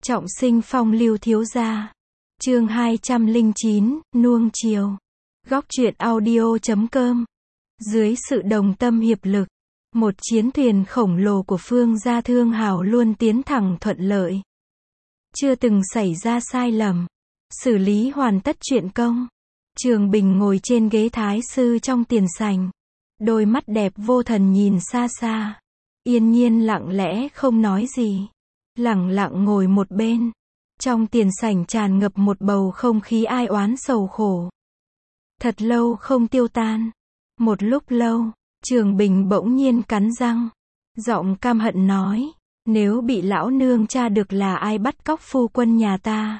Trọng sinh phong lưu thiếu gia. Chương 209, nuông chiều. Góc truyện audio.com. Dưới sự đồng tâm hiệp lực, một chiến thuyền khổng lồ của Phương gia Thương Hào luôn tiến thẳng thuận lợi. Chưa từng xảy ra sai lầm. Xử lý hoàn tất chuyện công. Trường Bình ngồi trên ghế thái sư trong tiền sảnh. Đôi mắt đẹp vô thần nhìn xa xa. Yên nhiên lặng lẽ không nói gì. Lẳng lặng ngồi một bên. Trong tiền sảnh tràn ngập một bầu không khí ai oán sầu khổ. Thật lâu không tiêu tan. Một lúc lâu, Trường Bình bỗng nhiên cắn răng. Giọng căm hận nói, nếu bị lão nương tra được là ai bắt cóc phu quân nhà ta,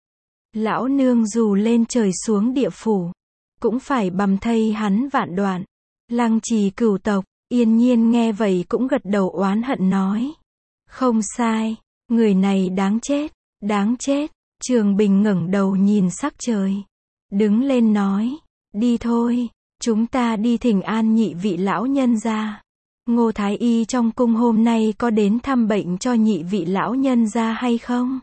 lão nương dù lên trời xuống địa phủ, cũng phải bầm thây hắn vạn đoạn. Lăng Trì cửu tộc. Yên nhiên nghe vậy cũng gật đầu oán hận nói, không sai, người này đáng chết, đáng chết. Trường Bình ngẩng đầu nhìn sắc trời, đứng lên nói, đi thôi, chúng ta đi thỉnh an nhị vị lão nhân gia. Ngô Thái Y trong cung hôm nay có đến thăm bệnh cho nhị vị lão nhân gia hay không?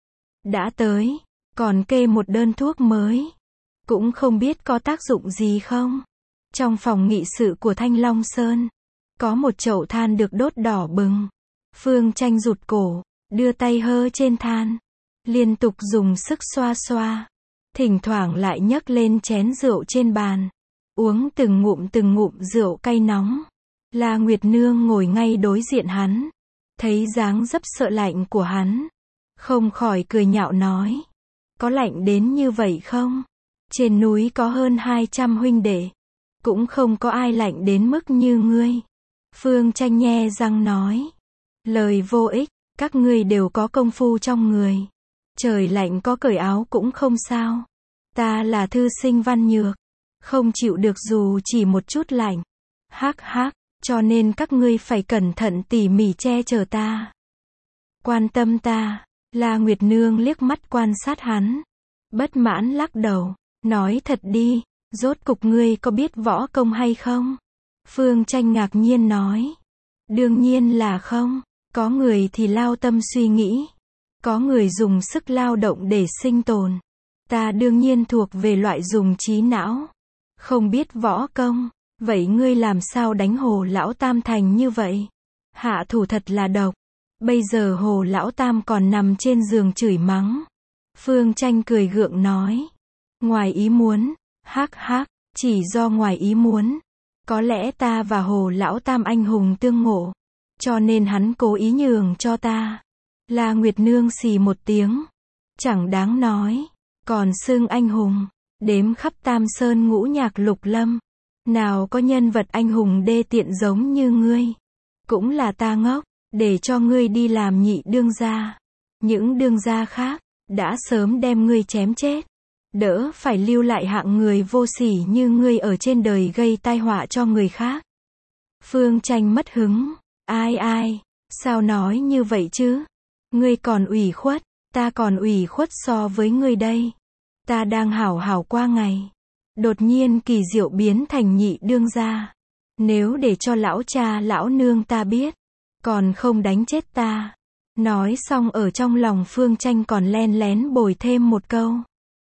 Đã tới, còn kê một đơn thuốc mới, cũng không biết có tác dụng gì không. Trong phòng nghị sự của Thanh Long Sơn, có một chậu than được đốt đỏ bừng. Phương Tranh rụt cổ, đưa tay hơ trên than, liên tục dùng sức xoa xoa, thỉnh thoảng lại nhấc lên chén rượu trên bàn, uống từng ngụm rượu cay nóng. La Nguyệt Nương ngồi ngay đối diện hắn, thấy dáng dấp sợ lạnh của hắn, không khỏi cười nhạo nói, có lạnh đến như vậy không? Trên núi có hơn 200 huynh đệ, cũng không có ai lạnh đến mức như ngươi. Phương Tranh nhe răng nói, lời vô ích, các ngươi đều có công phu trong người. Trời lạnh có cởi áo cũng không sao. Ta là thư sinh văn nhược, không chịu được dù chỉ một chút lạnh. Hắc hắc, cho nên các ngươi phải cẩn thận tỉ mỉ che chở ta. Quan tâm ta. La Nguyệt Nương liếc mắt quan sát hắn, bất mãn lắc đầu, nói thật đi, rốt cục ngươi có biết võ công hay không? Phương Tranh ngạc nhiên nói, đương nhiên là không, có người thì lao tâm suy nghĩ, có người dùng sức lao động để sinh tồn. Ta đương nhiên thuộc về loại dùng trí não, không biết võ công. Vậy ngươi làm sao đánh Hồ Lão Tam thành như vậy? Hạ thủ thật là độc. Bây giờ Hồ Lão Tam còn nằm trên giường chửi mắng. Phương Tranh cười gượng nói, ngoài ý muốn, hắc hắc, chỉ do ngoài ý muốn. Có lẽ ta và Hồ Lão Tam anh hùng tương ngộ, cho nên hắn cố ý nhường cho ta. La Nguyệt Nương xì một tiếng, chẳng đáng nói, còn xưng anh hùng, đếm khắp Tam Sơn ngũ nhạc lục lâm, nào có nhân vật anh hùng đê tiện giống như ngươi. Cũng là ta ngốc, để cho ngươi đi làm nhị đương gia. Những đương gia khác, đã sớm đem ngươi chém chết. Đỡ phải lưu lại hạng người vô sỉ như ngươi ở trên đời gây tai họa cho người khác. Phương Tranh mất hứng, ai, sao nói như vậy chứ? Ngươi còn ủy khuất, ta còn ủy khuất so với ngươi đây. Ta đang hảo hảo qua ngày, đột nhiên kỳ diệu biến thành nhị đương gia. Nếu để cho lão cha lão nương ta biết, còn không đánh chết ta. Nói xong ở trong lòng Phương Tranh còn len lén bồi thêm một câu,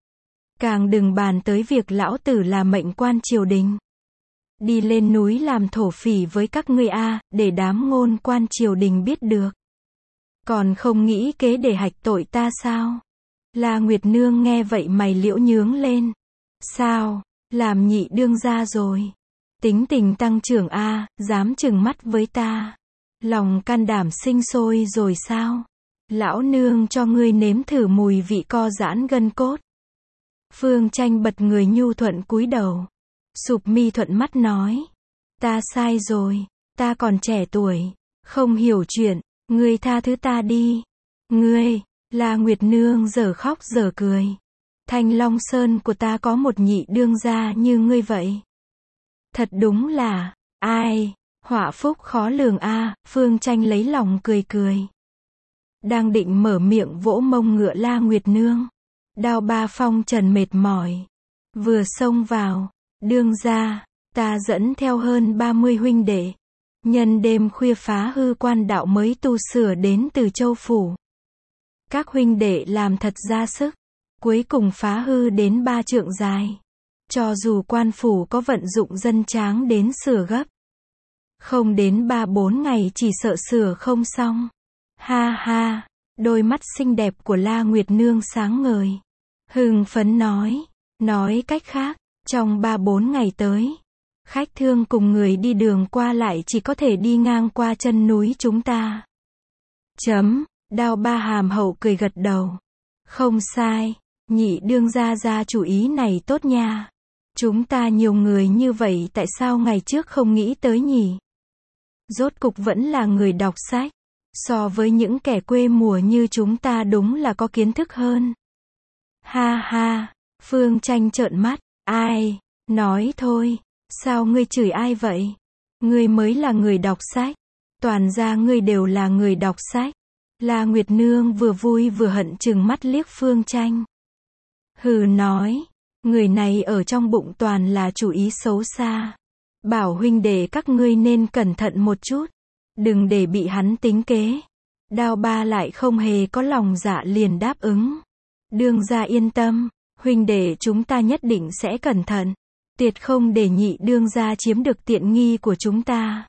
càng đừng bàn tới việc lão tử là mệnh quan triều đình, đi lên núi làm thổ phỉ với các ngươi a, để đám ngôn quan triều đình biết được. Còn không nghĩ kế để hạch tội ta sao? La Nguyệt Nương nghe vậy mày liễu nhướng lên. Sao? Làm nhị đương gia rồi, tính tình tăng trưởng a, dám trừng mắt với ta, lòng can đảm sinh sôi rồi sao? Lão nương cho ngươi nếm thử mùi vị co giãn gân cốt. Phương Tranh bật người nhu thuận cúi đầu, sụp mi thuận mắt nói, ta sai rồi, ta còn trẻ tuổi, không hiểu chuyện, ngươi tha thứ ta đi. Ngươi, La Nguyệt Nương giờ khóc giờ cười. Thanh Long Sơn của ta có một nhị đương gia như ngươi vậy. Thật đúng là, ai, họa phúc khó lường a. Phương Tranh lấy lòng cười cười. Đang định mở miệng vỗ mông ngựa La Nguyệt Nương. Đao Ba Phong Trần mệt mỏi, vừa xông vào, đương gia, ta dẫn theo hơn 30 huynh đệ, nhân đêm khuya phá hư quan đạo mới tu sửa đến từ Châu Phủ. Các huynh đệ làm thật ra sức. Cuối cùng phá hư đến 3 trượng dài. Cho dù quan phủ có vận dụng dân tráng đến sửa gấp. Không đến 3-4 ngày chỉ sợ sửa không xong. Ha ha, đôi mắt xinh đẹp của La Nguyệt Nương sáng ngời. Hưng phấn nói cách khác, trong 3-4 ngày tới, khách thương cùng người đi đường qua lại chỉ có thể đi ngang qua chân núi chúng ta. Đao Ba hàm hậu cười gật đầu. Không sai, nhị đương gia ra chủ ý này tốt nha. Chúng ta nhiều người như vậy tại sao ngày trước không nghĩ tới nhỉ? Rốt cục vẫn là người đọc sách. So với những kẻ quê mùa như chúng ta đúng là có kiến thức hơn. Ha ha, Phương Tranh trợn mắt. Ai? Nói thôi. Sao ngươi chửi ai vậy? Ngươi mới là người đọc sách. Toàn ra ngươi đều là người đọc sách. La Nguyệt Nương vừa vui vừa hận trừng mắt liếc Phương Tranh. Hừ nói. Người này ở trong bụng toàn là chủ ý xấu xa. Bảo huynh đệ các ngươi nên cẩn thận một chút. Đừng để bị hắn tính kế. Đao Ba lại không hề có lòng dạ liền đáp ứng. Đương gia yên tâm. Huynh đệ chúng ta nhất định sẽ cẩn thận. Tuyệt không để nhị đương gia chiếm được tiện nghi của chúng ta.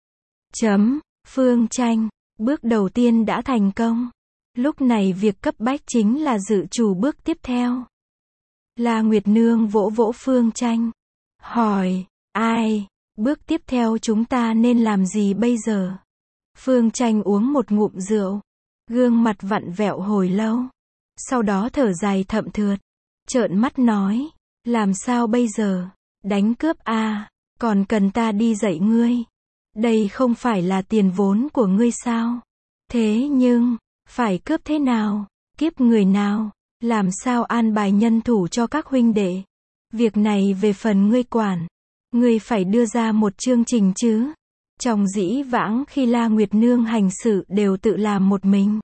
Phương Tranh. Bước đầu tiên đã thành công. Lúc này việc cấp bách chính là dự trù bước tiếp theo. La Nguyệt Nương vỗ vỗ Phương Tranh. Hỏi, ai? Bước tiếp theo chúng ta nên làm gì bây giờ? Phương Tranh uống một ngụm rượu. Gương mặt vặn vẹo hồi lâu. Sau đó thở dài thậm thượt. Trợn mắt nói. Làm sao bây giờ? Đánh cướp à? Còn cần ta đi dạy ngươi? Đây không phải là tiền vốn của ngươi sao? Thế nhưng, phải cướp thế nào? Kiếp người nào? Làm sao an bài nhân thủ cho các huynh đệ? Việc này về phần ngươi quản. Ngươi phải đưa ra một chương trình chứ. Trong dĩ vãng khi La Nguyệt Nương hành sự đều tự làm một mình.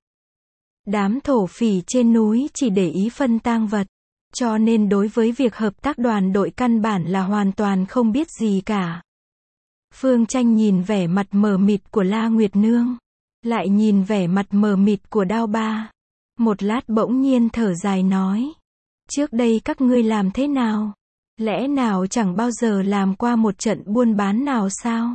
Đám thổ phỉ trên núi chỉ để ý phân tang vật. Cho nên đối với việc hợp tác đoàn đội căn bản là hoàn toàn không biết gì cả. Phương Tranh nhìn vẻ mặt mờ mịt của La Nguyệt Nương. Lại nhìn vẻ mặt mờ mịt của Đao Ba. Một lát bỗng nhiên thở dài nói. Trước đây các ngươi làm thế nào? Lẽ nào chẳng bao giờ làm qua một trận buôn bán nào sao?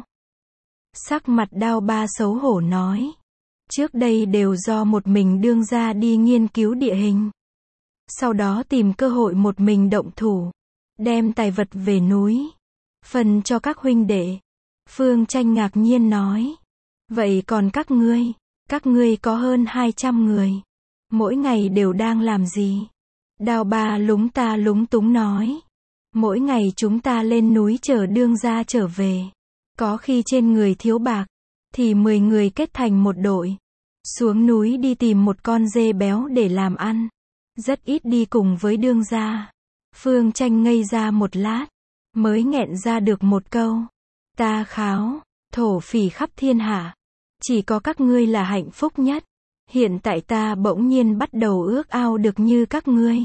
Sắc mặt Đao Ba xấu hổ nói. Trước đây đều do một mình đương gia đi nghiên cứu địa hình. Sau đó tìm cơ hội một mình động thủ. Đem tài vật về núi. Phần cho các huynh đệ. Phương Tranh ngạc nhiên nói. Vậy còn các ngươi có hơn 200 người. Mỗi ngày đều đang làm gì? Đao Ba lúng ta lúng túng nói. Mỗi ngày chúng ta lên núi chờ đương gia trở về. Có khi trên người thiếu bạc, thì 10 người kết thành một đội. Xuống núi đi tìm một con dê béo để làm ăn. Rất ít đi cùng với đương gia. Phương Tranh ngây ra một lát. Mới nghẹn ra được một câu. Ta kháo, thổ phỉ khắp thiên hạ. Chỉ có các ngươi là hạnh phúc nhất. Hiện tại ta bỗng nhiên bắt đầu ước ao được như các ngươi.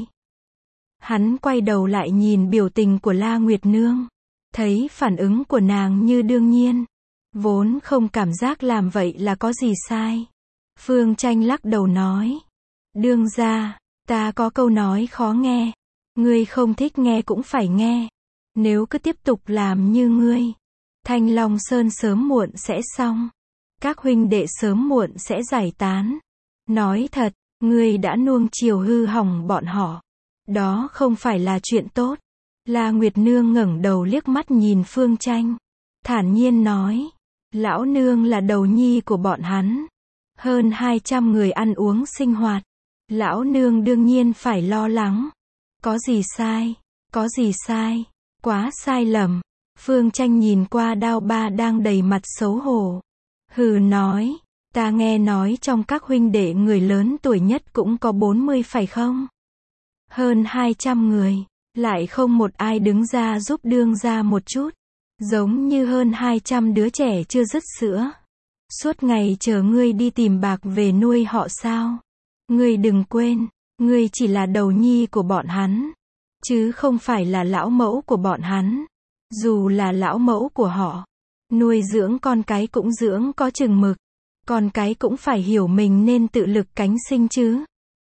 Hắn quay đầu lại nhìn biểu tình của La Nguyệt Nương. Thấy phản ứng của nàng như đương nhiên. Vốn không cảm giác làm vậy là có gì sai. Phương Tranh lắc đầu nói. Đương gia, ta có câu nói khó nghe. Ngươi không thích nghe cũng phải nghe. Nếu cứ tiếp tục làm như ngươi, Thanh Long Sơn sớm muộn sẽ xong. Các huynh đệ sớm muộn sẽ giải tán. Nói thật, ngươi đã nuông chiều hư hỏng bọn họ. Đó không phải là chuyện tốt. La Nguyệt Nương ngẩng đầu liếc mắt nhìn Phương Tranh. Thản nhiên nói. Lão nương là đầu nhi của bọn hắn. Hơn 200 người ăn uống sinh hoạt. Lão nương đương nhiên phải lo lắng. Có gì sai? Có gì sai? Quá sai lầm. Phương Tranh nhìn qua Đao Ba đang đầy mặt xấu hổ. Hừ nói. Ta nghe nói trong các huynh đệ người lớn tuổi nhất cũng có 40 phải không? Hơn 200 người. Lại không một ai đứng ra giúp đương gia một chút. Giống như hơn 200 đứa trẻ chưa dứt sữa. Suốt ngày chờ ngươi đi tìm bạc về nuôi họ sao? Ngươi đừng quên, ngươi chỉ là đầu nhi của bọn hắn. Chứ không phải là lão mẫu của bọn hắn. Dù là lão mẫu của họ, nuôi dưỡng con cái cũng dưỡng có chừng mực. Con cái cũng phải hiểu mình nên tự lực cánh sinh chứ.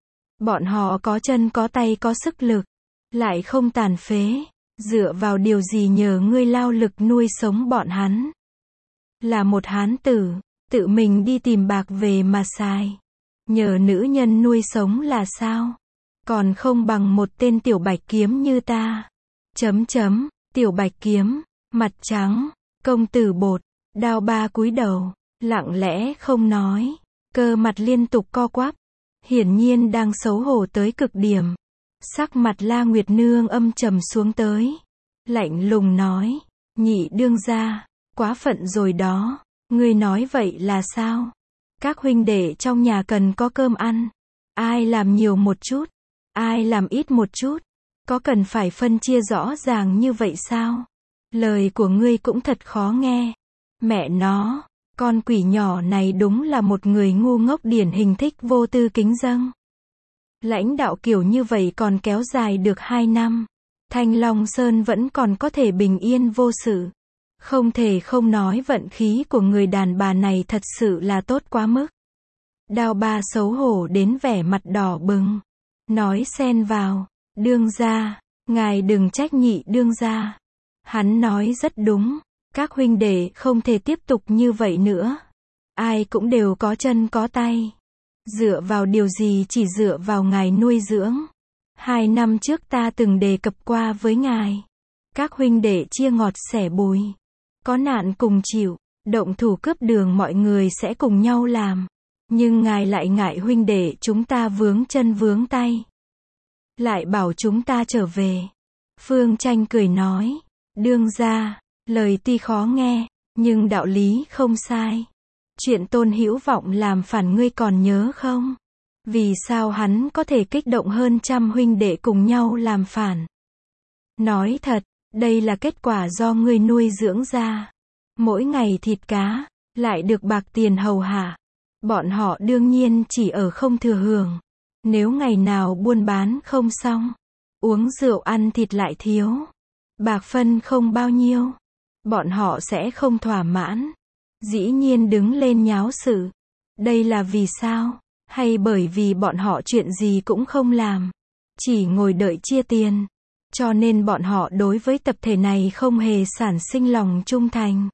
Bọn họ có chân có tay có sức lực, lại không tàn phế. Dựa vào điều gì nhờ ngươi lao lực nuôi sống bọn hắn? Là một hán tử, tự mình đi tìm bạc về mà xài. Nhờ nữ nhân nuôi sống là sao? Còn không bằng một tên tiểu bạch kiếm như ta. Tiểu bạch kiếm, mặt trắng, công tử bột, Đao Ba cúi đầu, lặng lẽ không nói, cơ mặt liên tục co quắp, hiển nhiên đang xấu hổ tới cực điểm. Sắc mặt La Nguyệt Nương âm trầm xuống tới, lạnh lùng nói, nhị đương gia, quá phận rồi đó, ngươi nói vậy là sao? Các huynh đệ trong nhà cần có cơm ăn, ai làm nhiều một chút, ai làm ít một chút, có cần phải phân chia rõ ràng như vậy sao? Lời của ngươi cũng thật khó nghe. Mẹ nó, con quỷ nhỏ này đúng là một người ngu ngốc điển hình, thích vô tư kính dâng. Lãnh đạo kiểu như vậy còn kéo dài được 2 năm, Thanh Long Sơn vẫn còn có thể bình yên vô sự. Không thể không nói vận khí của người đàn bà này thật sự là tốt quá mức. Đao Ba xấu hổ đến vẻ mặt đỏ bừng, nói xen vào, đương gia, ngài đừng trách nhị đương gia. Hắn nói rất đúng, các huynh đệ không thể tiếp tục như vậy nữa. Ai cũng đều có chân có tay. Dựa vào điều gì? Chỉ dựa vào ngài nuôi dưỡng. 2 năm trước ta từng đề cập qua với ngài. Các huynh đệ chia ngọt sẻ bùi. Có nạn cùng chịu, động thủ cướp đường mọi người sẽ cùng nhau làm. Nhưng ngài lại ngại huynh đệ chúng ta vướng chân vướng tay. Lại bảo chúng ta trở về. Phương Tranh cười nói, đương gia, lời tuy khó nghe, nhưng đạo lý không sai. Chuyện Tôn Hữu Vọng làm phản ngươi còn nhớ không? Vì sao hắn có thể kích động hơn trăm huynh đệ cùng nhau làm phản? Nói thật, đây là kết quả do ngươi nuôi dưỡng ra. Mỗi ngày thịt cá, lại được bạc tiền hầu hạ. Bọn họ đương nhiên chỉ ở không thừa hưởng. Nếu ngày nào buôn bán không xong, uống rượu ăn thịt lại thiếu, bạc phân không bao nhiêu, bọn họ sẽ không thỏa mãn. Dĩ nhiên đứng lên nháo sự. Đây là vì sao? Hay bởi vì bọn họ chuyện gì cũng không làm, chỉ ngồi đợi chia tiền. Cho nên bọn họ đối với tập thể này không hề sản sinh lòng trung thành.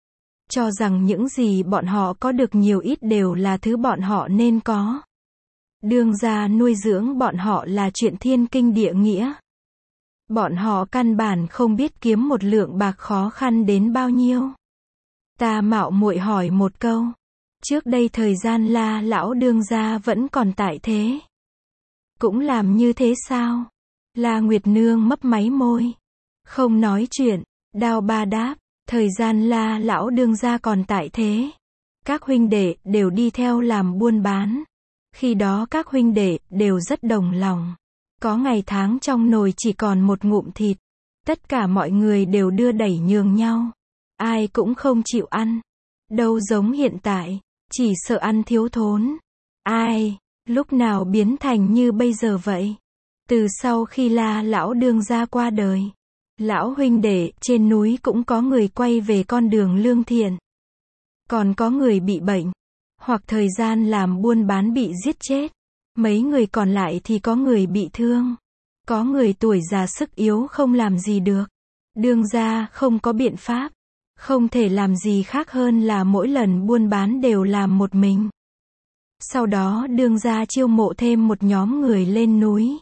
Cho rằng những gì bọn họ có được nhiều ít đều là thứ bọn họ nên có. Đương gia nuôi dưỡng bọn họ là chuyện thiên kinh địa nghĩa. Bọn họ căn bản không biết kiếm một lượng bạc khó khăn đến bao nhiêu. Ta mạo muội hỏi một câu. Trước đây thời gian La lão đương gia vẫn còn tại thế, cũng làm như thế sao? La Nguyệt Nương mấp máy môi, không nói chuyện. Đao Ba đáp, thời gian La lão đương gia còn tại thế, các huynh đệ đều đi theo làm buôn bán. Khi đó các huynh đệ đều rất đồng lòng. Có ngày tháng trong nồi chỉ còn một ngụm thịt, tất cả mọi người đều đưa đẩy nhường nhau. Ai cũng không chịu ăn. Đâu giống hiện tại, chỉ sợ ăn thiếu thốn. Ai, lúc nào biến thành như bây giờ vậy? Từ sau khi La lão đương gia qua đời, lão huynh đệ trên núi cũng có người quay về con đường lương thiện. Còn có người bị bệnh, hoặc thời gian làm buôn bán bị giết chết. Mấy người còn lại thì có người bị thương. Có người tuổi già sức yếu không làm gì được. Đương gia không có biện pháp. Không thể làm gì khác hơn là mỗi lần buôn bán đều làm một mình. Sau đó đương gia chiêu mộ thêm một nhóm người lên núi.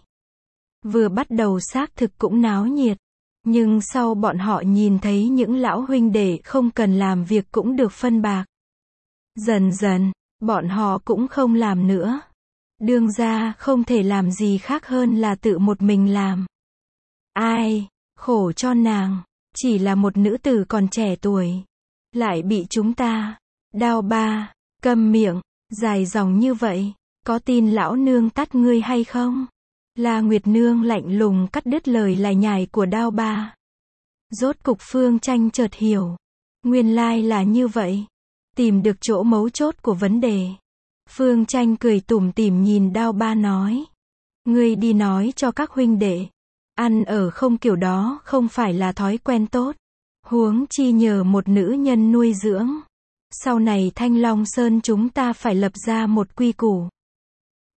Vừa bắt đầu xác thực cũng náo nhiệt. Nhưng sau bọn họ nhìn thấy những lão huynh đệ không cần làm việc cũng được phân bạc. Dần dần, bọn họ cũng không làm nữa. Đương gia không thể làm gì khác hơn là tự một mình làm. Ai, khổ cho nàng, chỉ là một nữ tử còn trẻ tuổi, lại bị chúng ta. Đao Ba, câm miệng, dài dòng như vậy, có tin lão nương tát ngươi hay không? La Nguyệt Nương lạnh lùng cắt đứt lời lải nhải của Đao Ba. Rốt cục Phương Tranh chợt hiểu, nguyên lai là như vậy, tìm được chỗ mấu chốt của vấn đề. Phương Tranh cười tủm tỉm nhìn Đao Ba nói, ngươi đi nói cho các huynh đệ, ăn ở không kiểu đó không phải là thói quen tốt, huống chi nhờ một nữ nhân nuôi dưỡng. Sau này Thanh Long Sơn chúng ta phải lập ra một quy củ.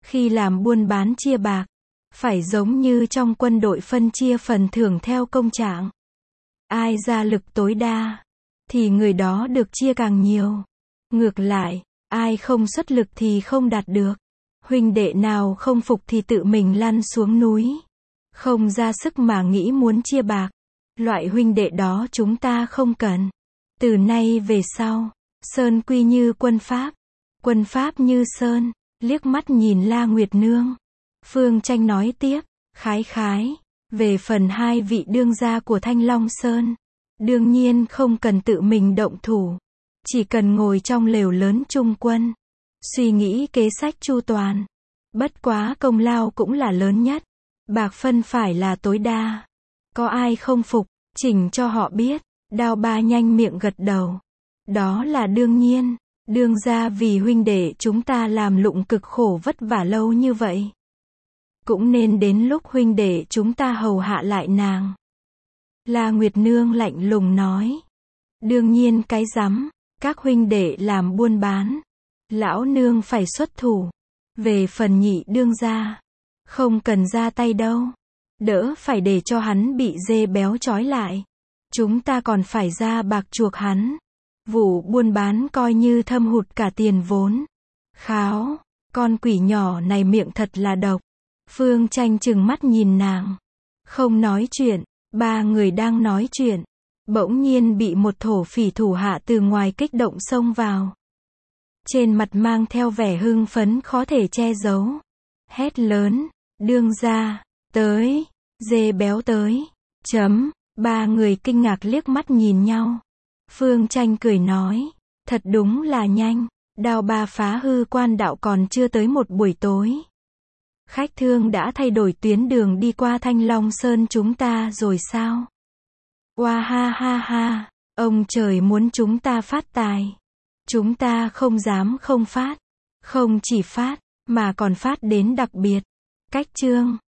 Khi làm buôn bán chia bạc, phải giống như trong quân đội phân chia phần thưởng theo công trạng. Ai ra lực tối đa, thì người đó được chia càng nhiều. Ngược lại, ai không xuất lực thì không đạt được. Huynh đệ nào không phục thì tự mình lăn xuống núi. Không ra sức mà nghĩ muốn chia bạc. Loại huynh đệ đó chúng ta không cần. Từ nay về sau, Sơn quy như quân Pháp, quân Pháp như Sơn. Liếc mắt nhìn La Nguyệt Nương, Phương Tranh nói tiếp, khái, về phần hai vị đương gia của Thanh Long Sơn, đương nhiên không cần tự mình động thủ, chỉ cần ngồi trong lều lớn chung quân, suy nghĩ kế sách chu toàn. Bất quá công lao cũng là lớn nhất, bạc phân phải là tối đa. Có ai không phục, chỉnh cho họ biết. Đao Ba nhanh miệng gật đầu. Đó là đương nhiên. Đương gia vì huynh đệ chúng ta làm lụng cực khổ vất vả lâu như vậy. Cũng nên đến lúc huynh đệ chúng ta hầu hạ lại nàng. La Nguyệt Nương lạnh lùng nói. Đương nhiên cái rắm, các huynh đệ làm buôn bán. Lão nương phải xuất thủ. Về phần nhị đương gia, không cần ra tay đâu. Đỡ phải để cho hắn bị dê béo trói lại. Chúng ta còn phải ra bạc chuộc hắn. Vụ buôn bán coi như thâm hụt cả tiền vốn. Kháo, con quỷ nhỏ này miệng thật là độc. Phương Tranh trừng mắt nhìn nàng. Không nói chuyện, ba người đang nói chuyện. Bỗng nhiên bị một thổ phỉ thủ hạ từ ngoài kích động xông vào. Trên mặt mang theo vẻ hưng phấn khó thể che giấu. Hét lớn, đương gia, tới, dê béo tới. Ba người kinh ngạc liếc mắt nhìn nhau. Phương Tranh cười nói, thật đúng là nhanh, Đao Ba phá hư quan đạo còn chưa tới một buổi tối. Khách thương đã thay đổi tuyến đường đi qua Thanh Long Sơn chúng ta rồi sao? Oa ha, ông trời muốn chúng ta phát tài. Chúng ta không dám không phát. Không chỉ phát, mà còn phát đến đặc biệt. Cách chương